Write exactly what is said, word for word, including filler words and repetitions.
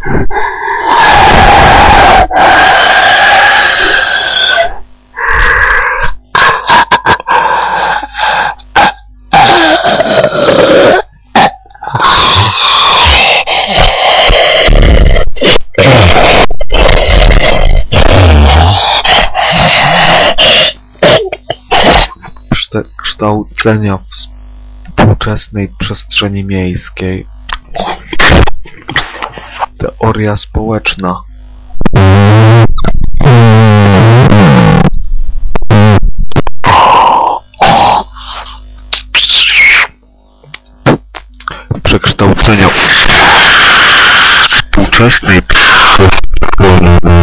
Kształcenia współczesnej przestrzeni miejskiej. Teoria społeczna. Przekształcenia współczesnej przestrzeni